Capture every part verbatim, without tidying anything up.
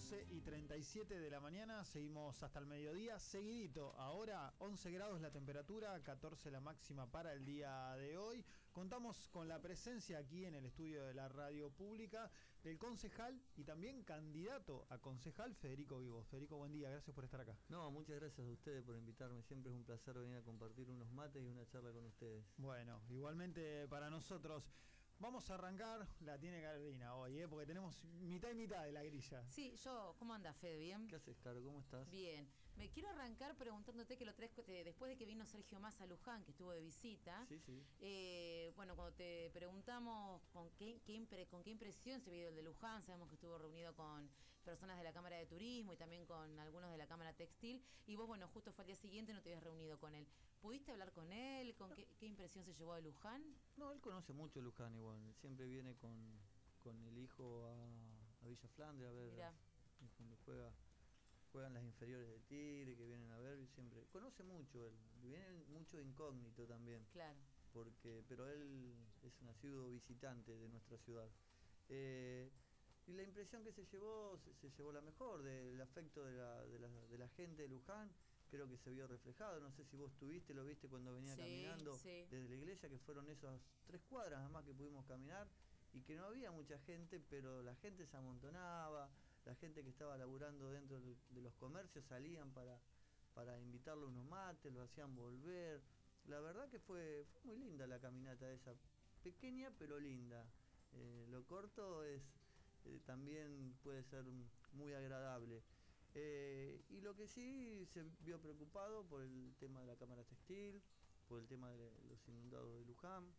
once y treinta y siete de la mañana, seguimos hasta el mediodía, seguidito. Ahora once grados la temperatura, catorce la máxima para el día de hoy. Contamos con la presencia aquí en el estudio de la radio pública del concejal y también candidato a concejal Federico Vivo. Federico, buen día, gracias por estar acá. No, muchas gracias a ustedes por invitarme, siempre es un placer venir a compartir unos mates y una charla con ustedes. Bueno, igualmente para nosotros. Vamos a arrancar, la tiene Carolina hoy, ¿eh? Porque tenemos mitad y mitad de la grilla. Sí, yo, ¿cómo anda, Fede? ¿Bien? ¿Qué haces, Caro? ¿Cómo estás? Bien. Me quiero arrancar preguntándote que lo traes después de que vino Sergio Massa a Luján, que estuvo de visita. Sí, sí. Eh, bueno, cuando te preguntamos con qué, qué impre, con qué impresión se vio el de Luján, sabemos que estuvo reunido con personas de la Cámara de Turismo y también con algunos de la Cámara Textil, y vos, bueno, justo fue al día siguiente, no te habías reunido con él. ¿Pudiste hablar con él? ¿Con qué, qué impresión se llevó de Luján? No, él conoce mucho Luján igual, siempre viene con, con el hijo a, a Villa Flandre a ver. Mirá. Cuando juega, juegan las inferiores de Tigre, que vienen a ver, y siempre conoce mucho él, viene mucho de incógnito también. Claro. Porque, pero él es un asiduo visitante de nuestra ciudad. Eh, y la impresión que se llevó, se, se llevó la mejor, del afecto de la, de, la, de la gente de Luján. Creo que se vio reflejado, no sé si vos tuviste, lo viste cuando venía sí, caminando sí. desde la iglesia, que fueron esas tres cuadras nada más que pudimos caminar, y que no había mucha gente, pero la gente se amontonaba, la gente que estaba laburando dentro de los comercios salían para, para invitarle unos mates, lo hacían volver. La verdad que fue, fue muy linda la caminata esa, pequeña pero linda. Eh, lo corto es eh, también puede ser muy agradable. Eh, y lo que sí se vio preocupado por el tema de la Cámara Textil, por el tema de los inundados de Luján.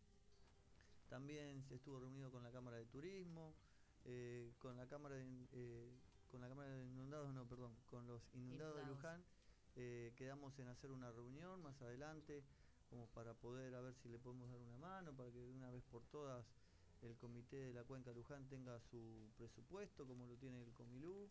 También se estuvo reunido con la Cámara de Turismo, eh, con la Cámara de, eh, con la Cámara de Inundados, no, perdón, con los inundados, inundados. de Luján. Eh, quedamos en hacer una reunión más adelante, como para poder a ver si le podemos dar una mano, para que de una vez por todas el Comité de la Cuenca Luján tenga su presupuesto, como lo tiene el Comilú.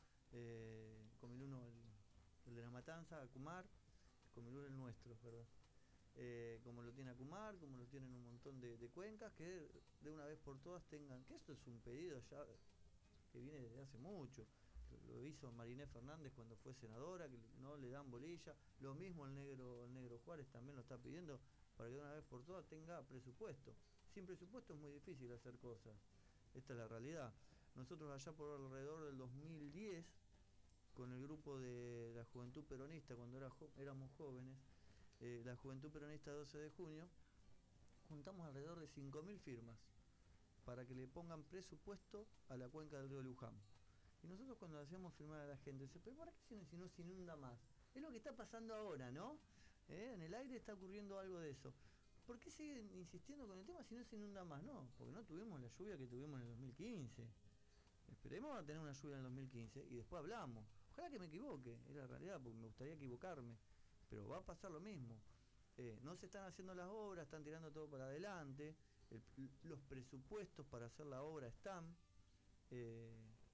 Eh, Comilú no, el, el de la Matanza, Acumar, Comilú el nuestro, perdón. Eh, como lo tiene Acumar, como lo tienen un montón de, de cuencas, que de una vez por todas tengan, que esto es un pedido ya que viene desde hace mucho. Lo hizo Mariné Fernández cuando fue senadora, que no le dan bolilla. Lo mismo el negro, el negro Juárez también lo está pidiendo, para que de una vez por todas tenga presupuesto. Sin presupuesto es muy difícil hacer cosas. Esta es la realidad. Nosotros allá por alrededor del dos mil diez, con el grupo de la Juventud Peronista, cuando era jo éramos jóvenes, eh, la Juventud Peronista doce de junio, juntamos alrededor de cinco mil firmas para que le pongan presupuesto a la cuenca del río Luján. Y nosotros cuando hacíamos firmar a la gente, dice, pero ¿para qué si no se inunda más? Es lo que está pasando ahora, ¿no? ¿Eh? En el aire está ocurriendo algo de eso. ¿Por qué siguen insistiendo con el tema si no se inunda más? No, porque no tuvimos la lluvia que tuvimos en el dos mil quince. Esperemos a tener una lluvia en el dos mil quince y después hablamos. Ojalá que me equivoque, es la realidad, porque me gustaría equivocarme. Pero va a pasar lo mismo. Eh, no se están haciendo las obras, están tirando todo para adelante. El, los presupuestos para hacer la obra están. Eh,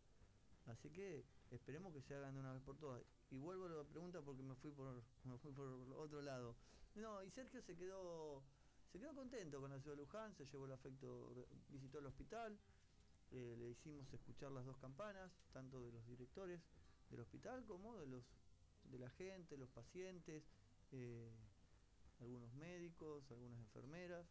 así que esperemos que se hagan de una vez por todas. Y vuelvo a la pregunta porque me fui por, me fui por otro lado. No, y Sergio se quedó, se quedó contento con la ciudad de Luján, se llevó el afecto, visitó el hospital. Eh, le hicimos escuchar las dos campanas, tanto de los directores del hospital como de los de la gente, los pacientes, eh, algunos médicos, algunas enfermeras,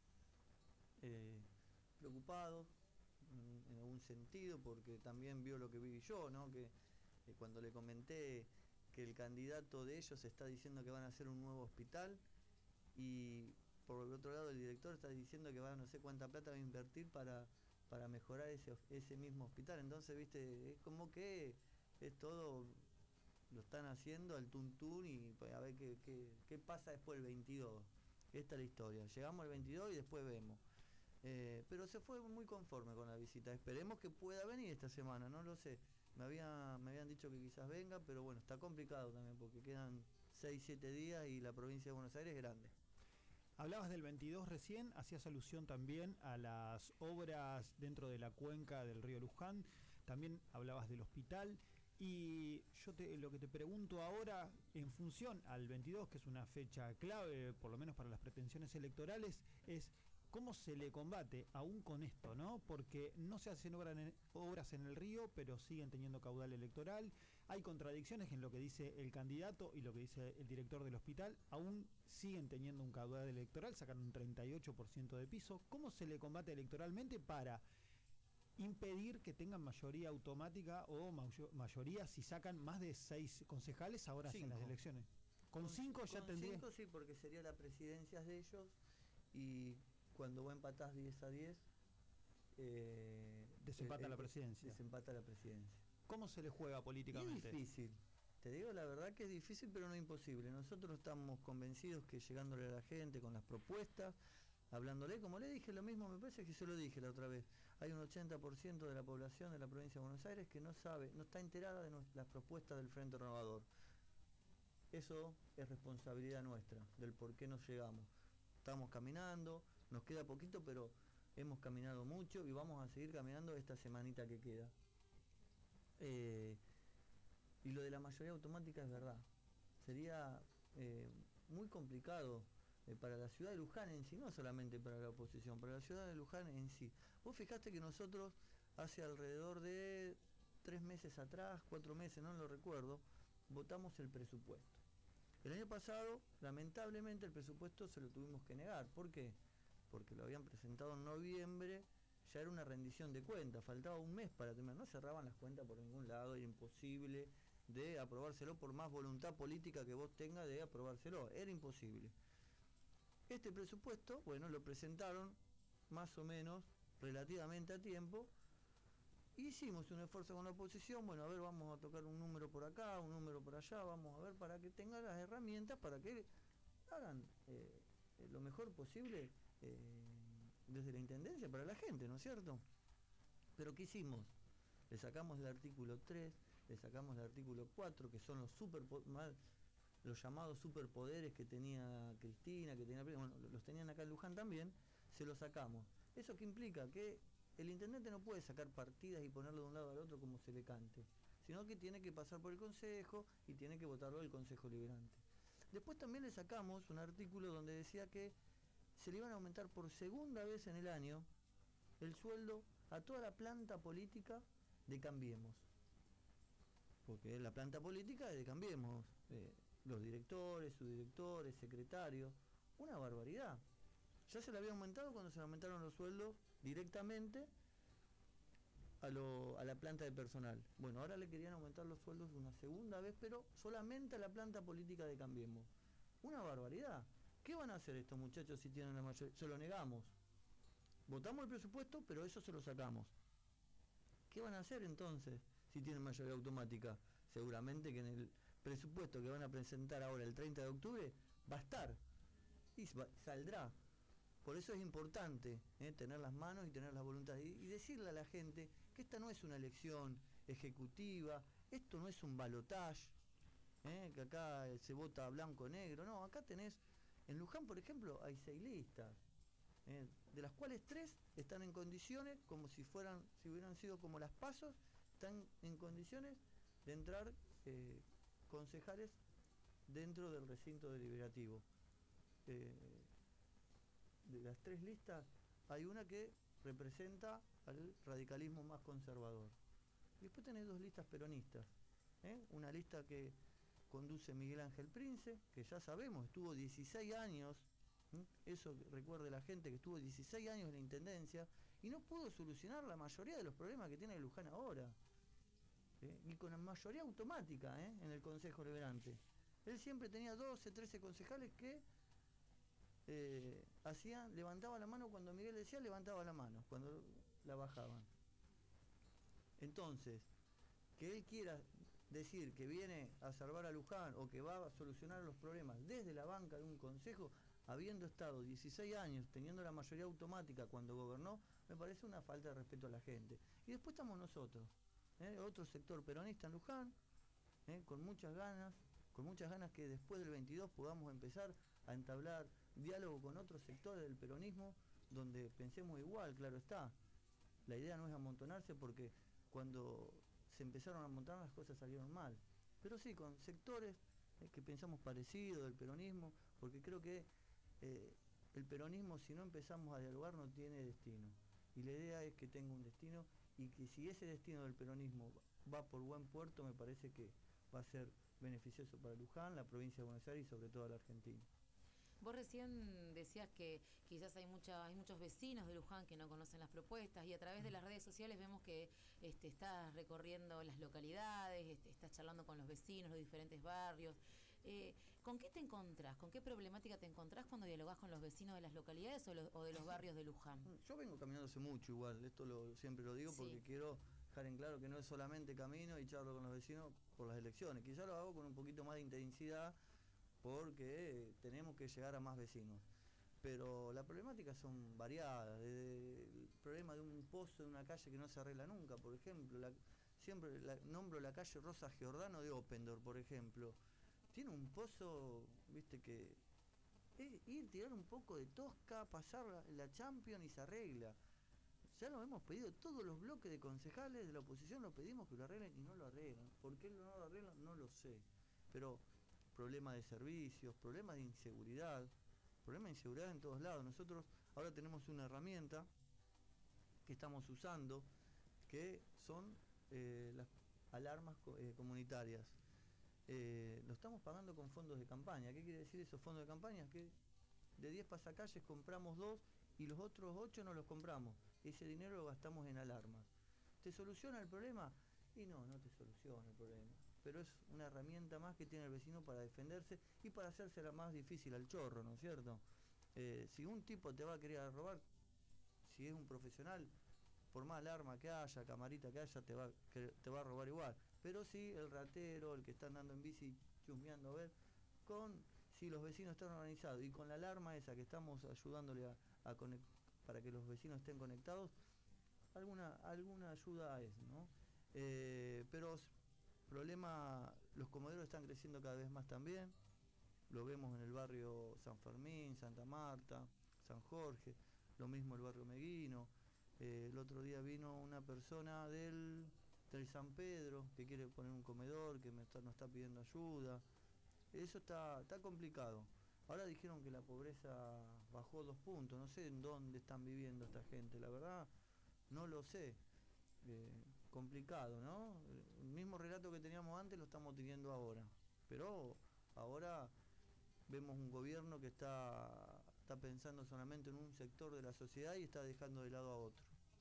eh, preocupados en, en algún sentido, porque también vio lo que vi yo, ¿no? Que eh, cuando le comenté que el candidato de ellos está diciendo que van a hacer un nuevo hospital y por el otro lado el director está diciendo que va a no sé cuánta plata va a invertir para para mejorar ese, ese mismo hospital. Entonces, viste, es como que es todo, lo están haciendo al tuntún y pues, a ver qué, qué, qué pasa después del veintidós. Esta es la historia. Llegamos al veintidós y después vemos. Eh, pero se fue muy conforme con la visita. Esperemos que pueda venir esta semana, no lo sé. Me, había, me habían dicho que quizás venga, pero bueno, está complicado también porque quedan seis siete días y la provincia de Buenos Aires es grande. Hablabas del veintidós recién, hacías alusión también a las obras dentro de la cuenca del río Luján, también hablabas del hospital y yo te, lo que te pregunto ahora, en función al veintidós, que es una fecha clave, por lo menos para las pretensiones electorales, es ¿Cómo se le combate aún con esto, no? Porque no se hacen obra en, obras en el río, pero siguen teniendo caudal electoral. Hay contradicciones en lo que dice el candidato y lo que dice el director del hospital. Aún siguen teniendo un caudal electoral, sacan un treinta y ocho por ciento de piso. ¿Cómo se le combate electoralmente para impedir que tengan mayoría automática o mayo- mayoría si sacan más de seis concejales ahora en las Cinco. elecciones? Con cinco ya con tendría... cinco sí, porque sería la presidencia de ellos, y cuando vos empatás diez a diez, eh, Desempata eh, la eh, presidencia. Desempata la presidencia. ¿Cómo se le juega Y es políticamente? difícil, te digo la verdad que es difícil, pero no imposible. Nosotros estamos convencidos que llegándole a la gente con las propuestas, hablándole, como le dije, lo mismo me parece que se lo dije la otra vez, hay un ochenta por ciento de la población de la provincia de Buenos Aires que no sabe, no está enterada de nos- las propuestas del Frente Renovador. Eso es responsabilidad nuestra, del por qué nos llegamos. Estamos caminando, nos queda poquito, pero hemos caminado mucho y vamos a seguir caminando esta semanita que queda. Eh, y lo de la mayoría automática es verdad. Sería eh, muy complicado eh, para la ciudad de Luján en sí, no solamente para la oposición, para la ciudad de Luján en sí. Vos fijaste que nosotros hace alrededor de tres meses atrás, cuatro meses, no lo recuerdo, votamos el presupuesto. El año pasado, lamentablemente, el presupuesto se lo tuvimos que negar. ¿Por qué? Porque lo habían presentado en noviembre, ya era una rendición de cuentas, faltaba un mes para terminar, no cerraban las cuentas por ningún lado, era imposible de aprobárselo por más voluntad política que vos tengas de aprobárselo, era imposible. Este presupuesto, bueno, lo presentaron más o menos relativamente a tiempo. Hicimos un esfuerzo con la oposición, bueno, a ver, vamos a tocar un número por acá, un número por allá, vamos a ver para que tengan las herramientas, para que hagan eh, lo mejor posible eh, desde la Intendencia para la gente, ¿no es cierto? Pero ¿qué hicimos? Le sacamos el artículo tres, le sacamos el artículo cuatro, que son los super mal, los llamados superpoderes que tenía Cristina, que tenía, bueno, los tenían acá en Luján también, se los sacamos. ¿Eso qué implica? Que el intendente no puede sacar partidas y ponerlo de un lado al otro como se le cante, sino que tiene que pasar por el consejo y tiene que votarlo el consejo liberante. Después también le sacamos un artículo donde decía que se le iban a aumentar por segunda vez en el año el sueldo a toda la planta política de Cambiemos, porque la planta política es de Cambiemos, eh, los directores, subdirectores, secretarios, una barbaridad. Ya se le había aumentado cuando se le aumentaron los sueldos directamente a, lo, a la planta de personal. Bueno, ahora le querían aumentar los sueldos una segunda vez, pero solamente a la planta política de Cambiemos. Una barbaridad. ¿Qué van a hacer estos muchachos si tienen la mayoría? Se lo negamos. Votamos el presupuesto, pero eso se lo sacamos. ¿Qué van a hacer entonces si tienen mayoría automática? Seguramente que en el presupuesto que van a presentar ahora el treinta de octubre va a estar y saldrá. Por eso es importante ¿eh? tener las manos y tener la voluntad y, y decirle a la gente que esta no es una elección ejecutiva, esto no es un balotaje, ¿eh? que acá se vota blanco o negro, no, acá tenés, en Luján por ejemplo hay seis listas, ¿eh? de las cuales tres están en condiciones, como si fueran, si hubieran sido como las pasos, están en condiciones de entrar eh, concejales dentro del recinto deliberativo. Eh, de las tres listas hay una que representa al radicalismo más conservador. Y después tenés dos listas peronistas, ¿eh? Una lista que conduce Miguel Ángel Prince, que ya sabemos, estuvo dieciséis años, ¿eh? Eso recuerde la gente, que estuvo dieciséis años en la Intendencia y no pudo solucionar la mayoría de los problemas que tiene Luján ahora. ¿Eh? Y con la mayoría automática ¿eh? en el Consejo Liberante. Él siempre tenía doce, trece concejales que eh, hacían, levantaba la mano cuando Miguel decía, levantaba la mano, cuando la bajaban. Entonces, que él quiera decir que viene a salvar a Luján o que va a solucionar los problemas desde la banca de un consejo, habiendo estado dieciséis años teniendo la mayoría automática cuando gobernó, me parece una falta de respeto a la gente. Y después estamos nosotros, ¿eh? otro sector peronista en Luján, ¿eh? con muchas ganas, con muchas ganas que después del veintidós podamos empezar a entablar diálogo con otros sectores del peronismo donde pensemos igual, claro está. La idea no es amontonarse porque cuando se empezaron a amontonar las cosas salieron mal. Pero sí, con sectores eh, que pensamos parecido del peronismo, porque creo que eh, el peronismo, si no empezamos a dialogar, no tiene destino. Y la idea es que tenga un destino, y que si ese destino del peronismo va por buen puerto, me parece que va a ser beneficioso para Luján, la provincia de Buenos Aires y sobre todo la Argentina. Vos recién decías que quizás hay mucha, hay muchos vecinos de Luján que no conocen las propuestas, y a través de las redes sociales vemos que este, estás recorriendo las localidades, este, estás charlando con los vecinos, los diferentes barrios. Eh, ¿Con qué te encontrás? ¿Con qué problemática te encontrás cuando dialogás con los vecinos de las localidades o, lo, o de los barrios de Luján? Yo vengo caminando hace mucho igual, esto lo, siempre lo digo porque sí. Quiero dejar en claro que no es solamente camino y charlo con los vecinos por las elecciones, quizá lo hago con un poquito más de intensidad porque tenemos que llegar a más vecinos. Pero las problemáticas son variadas, desde el problema de un pozo en una calle que no se arregla nunca, por ejemplo, la, siempre la, nombro la calle Rosa Giordano de Oppendorf, por ejemplo. Tiene un pozo, viste, que es ir, tirar un poco de tosca, pasar la, la Champions y se arregla. Ya lo hemos pedido, todos los bloques de concejales de la oposición lo pedimos que lo arreglen y no lo arreglan. ¿Por qué no lo arreglan? No lo sé. Pero problemas de servicios, problemas de inseguridad, problemas de inseguridad en todos lados. Nosotros ahora tenemos una herramienta que estamos usando, que son eh, las alarmas co eh, comunitarias. Eh, lo estamos pagando con fondos de campaña. ¿Qué quiere decir esos fondos de campaña? Que de diez pasacalles compramos dos y los otros ocho no los compramos. Ese dinero lo gastamos en alarmas. ¿Te soluciona el problema? Y no, no te soluciona el problema. Pero es una herramienta más que tiene el vecino para defenderse y para hacérsela más difícil al chorro, ¿no es cierto? Eh, si un tipo te va a querer robar, si es un profesional, por más alarma que haya, camarita que haya, te va, que te va a robar igual. Pero si el ratero, el que está andando en bici chusmeando a ver, con si los vecinos están organizados y con la alarma esa que estamos ayudándole a, a para que los vecinos estén conectados, alguna, alguna ayuda es, ¿no? Eh, pero problema, los comederos están creciendo cada vez más también, lo vemos en el barrio San Fermín, Santa Marta, San Jorge, lo mismo el barrio Meguino. Eh, el otro día vino una persona del, del San Pedro que quiere poner un comedor, que me está, nos está pidiendo ayuda. Eso está, está complicado. Ahora dijeron que la pobreza bajó dos puntos, no sé en dónde están viviendo esta gente, la verdad no lo sé. Eh, complicado, ¿no? El mismo relato que teníamos antes lo estamos teniendo ahora, pero ahora vemos un gobierno que está, está pensando solamente en un sector de la sociedad y está dejando de lado a otro.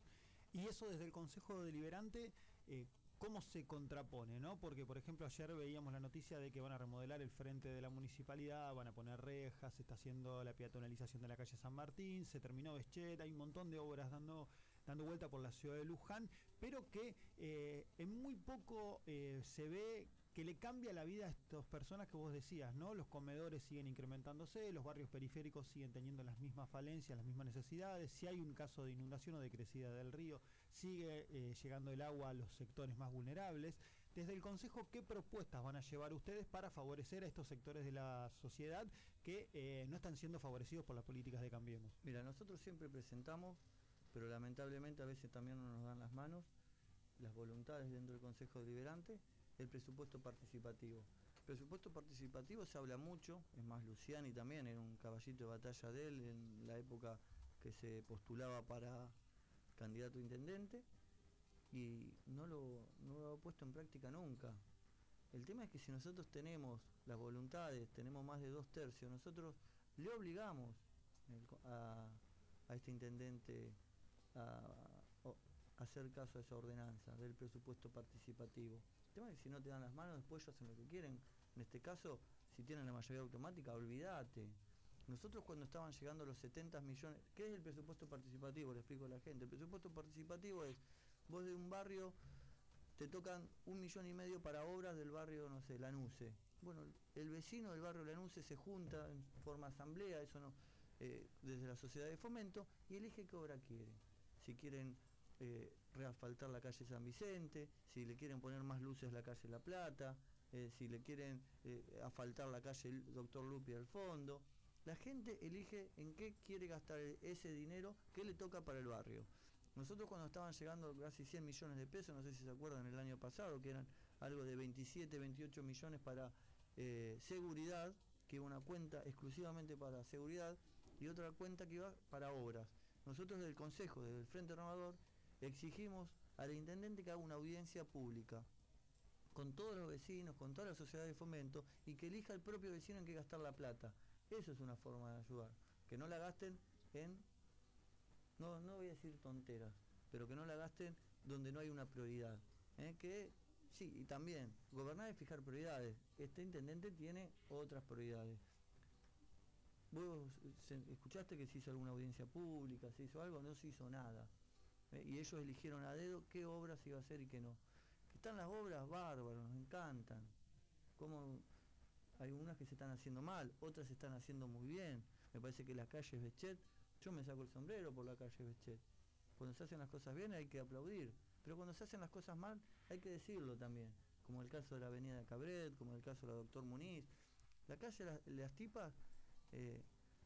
Y eso desde el Consejo Deliberante, eh, ¿cómo se contrapone, no? Porque, por ejemplo, ayer veíamos la noticia de que van a remodelar el frente de la municipalidad, van a poner rejas, se está haciendo la peatonalización de la calle San Martín, se terminó Beschet, hay un montón de obras dando dando vuelta por la ciudad de Luján, pero que eh, en muy poco eh, se ve que le cambia la vida a estas personas que vos decías, ¿no? Los comedores siguen incrementándose, los barrios periféricos siguen teniendo las mismas falencias, las mismas necesidades. Si hay un caso de inundación o de crecida del río, sigue eh, llegando el agua a los sectores más vulnerables. Desde el Consejo, ¿qué propuestas van a llevar ustedes para favorecer a estos sectores de la sociedad que eh, no están siendo favorecidos por las políticas de Cambiemos? Mira, nosotros siempre presentamos, pero lamentablemente a veces también no nos dan las manos, las voluntades dentro del Consejo Deliberante, el presupuesto participativo. El presupuesto participativo se habla mucho, es más, Luciani también era un caballito de batalla de él en la época que se postulaba para candidato a intendente y no lo, no lo ha puesto en práctica nunca. El tema es que si nosotros tenemos las voluntades, tenemos más de dos tercios, nosotros le obligamos a, a este intendente a, a hacer caso a esa ordenanza del presupuesto participativo. El tema es que si no te dan las manos, después ellos hacen lo que quieren. En este caso, si tienen la mayoría automática, olvídate. Nosotros cuando estaban llegando los setenta millones, ¿qué es el presupuesto participativo? Le explico a la gente. El presupuesto participativo es, vos de un barrio te tocan un millón y medio para obras del barrio, no sé, Lanuse. Bueno, el vecino del barrio Lanuse se junta en forma asamblea, eso no, eh, desde la sociedad de fomento, y elige qué obra quiere. Si quieren eh, reasfaltar la calle San Vicente, si le quieren poner más luces la calle La Plata, eh, si le quieren eh, asfaltar la calle Doctor Lupi al fondo. La gente elige en qué quiere gastar ese dinero que le toca para el barrio. Nosotros cuando estaban llegando casi cien millones de pesos, no sé si se acuerdan el año pasado, que eran algo de veintisiete, veintiocho millones para eh, seguridad, que una cuenta exclusivamente para seguridad, y otra cuenta que iba para obras. Nosotros del Consejo, del Frente Renovador, exigimos al intendente que haga una audiencia pública con todos los vecinos, con todas las sociedades de fomento, y que elija el propio vecino en qué gastar la plata. Eso es una forma de ayudar, que no la gasten en, no, no voy a decir tonteras, pero que no la gasten donde no hay una prioridad. ¿eh? Que sí, y también, gobernar es fijar prioridades. Este intendente tiene otras prioridades. Vos se, escuchaste que se hizo alguna audiencia pública, se hizo algo, no se hizo nada. ¿eh? Y ellos eligieron a dedo qué obras se iba a hacer y qué no. Que están las obras bárbaras, nos encantan. Como hay unas que se están haciendo mal, otras se están haciendo muy bien. Me parece que la calle Bechet, yo me saco el sombrero por la calle Bechet. Cuando se hacen las cosas bien hay que aplaudir, pero cuando se hacen las cosas mal hay que decirlo también, como el caso de la avenida de Cabret, como el caso de la Doctor Muniz. La calle Las, las Tipas, eh,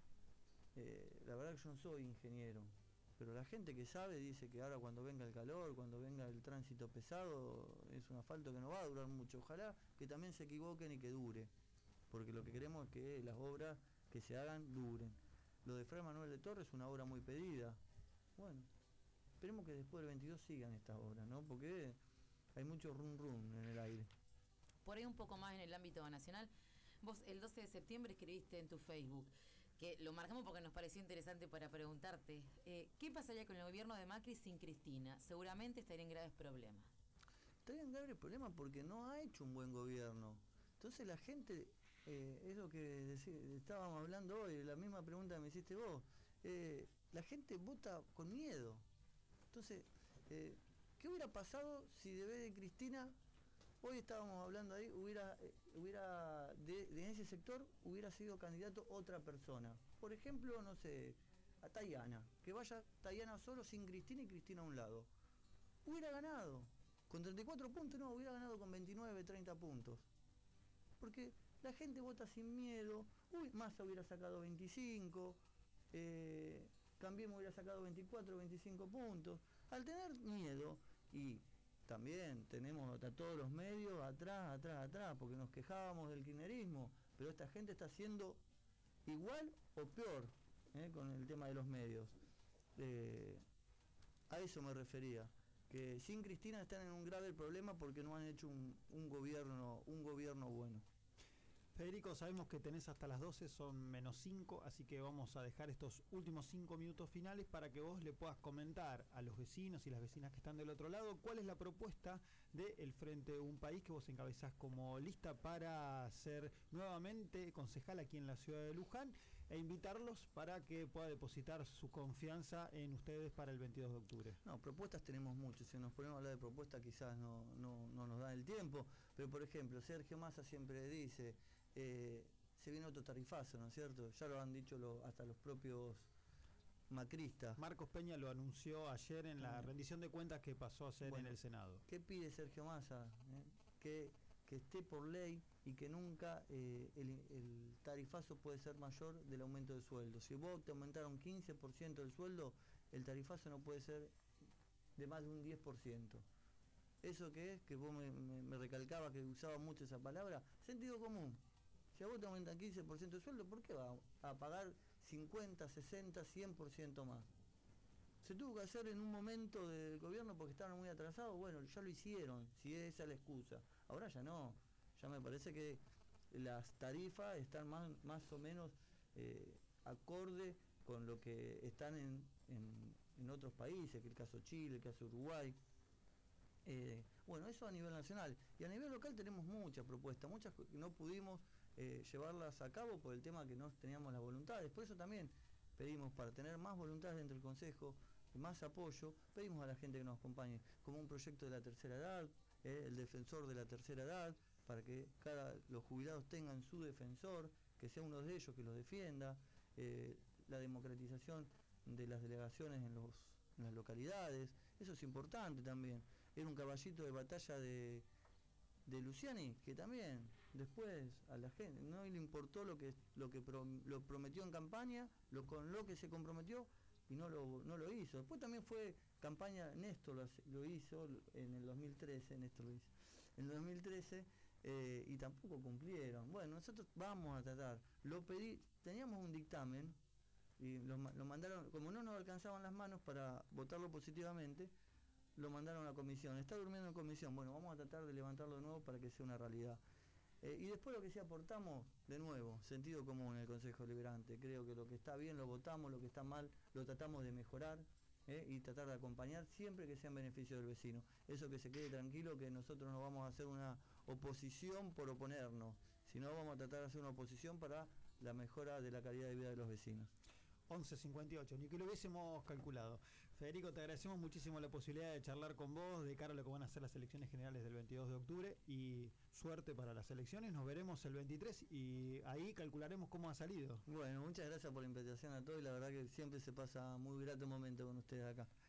eh, la verdad que yo no soy ingeniero, pero la gente que sabe dice que ahora cuando venga el calor, cuando venga el tránsito pesado, es un asfalto que no va a durar mucho. Ojalá que también se equivoquen y que dure, porque lo que queremos es que las obras que se hagan duren. Lo de Fray Manuel de Torres es una obra muy pedida. Bueno, esperemos que después del veintidós sigan estas obras, ¿no? Porque hay mucho rum rum en el aire. Por ahí un poco más en el ámbito nacional, vos el doce de septiembre escribiste en tu Facebook, que lo marcamos porque nos pareció interesante para preguntarte, eh, ¿qué pasaría con el gobierno de Macri sin Cristina? Seguramente estaría en graves problemas. Estaría en graves problemas porque no ha hecho un buen gobierno. Entonces la gente, eh, es lo que decí, estábamos hablando hoy, la misma pregunta que me hiciste vos, eh, la gente vota con miedo. Entonces, eh, ¿qué hubiera pasado si de vez de Cristina, hoy estábamos hablando ahí, hubiera, eh, hubiera de, de ese sector hubiera sido candidato otra persona? Por ejemplo, no sé, a Tayana, que vaya Tayana solo sin Cristina y Cristina a un lado. Hubiera ganado, con treinta y cuatro puntos, no, hubiera ganado con veintinueve, treinta puntos. Porque la gente vota sin miedo. Uy, Massa hubiera sacado veinticinco, eh, Cambiemos hubiera sacado veinticuatro, veinticinco puntos. Al tener miedo, y también tenemos a todos los medios atrás, atrás, atrás, porque nos quejábamos del kirchnerismo, pero esta gente está haciendo igual o peor eh, con el tema de los medios. Eh, a eso me refería, que sin Cristina están en un grave problema porque no han hecho un, un gobierno, un gobierno bueno. Federico, sabemos que tenés hasta las doce, son menos cinco, así que vamos a dejar estos últimos cinco minutos finales para que vos le puedas comentar a los vecinos y las vecinas que están del otro lado cuál es la propuesta del Frente Un País que vos encabezás como lista para ser nuevamente concejal aquí en la ciudad de Luján, e invitarlos para que pueda depositar su confianza en ustedes para el veintidós de octubre. No, propuestas tenemos muchas. Si nos ponemos a hablar de propuestas quizás no, no, no nos da el tiempo, pero por ejemplo, Sergio Massa siempre dice, eh, se viene otro tarifazo, ¿no es cierto? Ya lo han dicho lo, hasta los propios macristas. Marcos Peña lo anunció ayer en la rendición de cuentas que pasó a ser bueno, en el Senado. ¿Qué pide Sergio Massa? ¿Eh? Que, que esté por ley y que nunca eh, el, el tarifazo puede ser mayor del aumento de sueldo. Si vos te aumentaron quince por ciento del sueldo, el tarifazo no puede ser de más de un diez por ciento. ¿Eso qué es? Que vos me, me, me recalcaba que usaba mucho esa palabra. Sentido común. Si a vos te aumentan quince por ciento de sueldo, ¿por qué va a pagar cincuenta, sesenta, cien por ciento más? Se tuvo que hacer en un momento del gobierno porque estaban muy atrasados. Bueno, ya lo hicieron, si esa es la excusa. Ahora ya no. Ya me parece que las tarifas están más, más o menos eh, acorde con lo que están en, en, en otros países, que el caso Chile, el caso Uruguay. Eh, bueno, eso a nivel nacional. Y a nivel local tenemos muchas propuestas, muchas que no pudimos eh, llevarlas a cabo por el tema que no teníamos las voluntades. Por eso también pedimos, para tener más voluntad dentro del Consejo, más apoyo, pedimos a la gente que nos acompañe, como un proyecto de la tercera edad, eh, el defensor de la tercera edad, para que cada, los jubilados tengan su defensor, que sea uno de ellos que los defienda, eh, la democratización de las delegaciones en, los, en las localidades, eso es importante también. Era un caballito de batalla de, de Luciani, que también después a la gente no le importó lo que, lo que pro, lo prometió en campaña, lo, con lo que se comprometió, y no lo, no lo hizo. Después también fue campaña, Néstor lo, lo hizo en el dos mil trece, Néstor lo hizo, en el dos mil trece, eh, y tampoco cumplieron. Bueno, nosotros vamos a tratar, lo pedí, teníamos un dictamen y lo, lo mandaron, como no nos alcanzaban las manos para votarlo positivamente, lo mandaron a la comisión. Está durmiendo en comisión, bueno, vamos a tratar de levantarlo de nuevo para que sea una realidad. Eh, y después lo que sí aportamos, de nuevo, sentido común en el Consejo Deliberante. Creo que lo que está bien lo votamos, lo que está mal lo tratamos de mejorar, eh, y tratar de acompañar siempre que sea en beneficio del vecino. Eso, que se quede tranquilo, que nosotros no vamos a hacer una oposición por oponernos, sino vamos a tratar de hacer una oposición para la mejora de la calidad de vida de los vecinos. once cincuenta y ocho, ni que lo hubiésemos calculado. Federico, te agradecemos muchísimo la posibilidad de charlar con vos de cara a lo que van a ser las elecciones generales del veintidós de octubre, y suerte para las elecciones. Nos veremos el veintitrés y ahí calcularemos cómo ha salido. Bueno, muchas gracias por la invitación a todos, y la verdad que siempre se pasa muy grato momento con ustedes acá.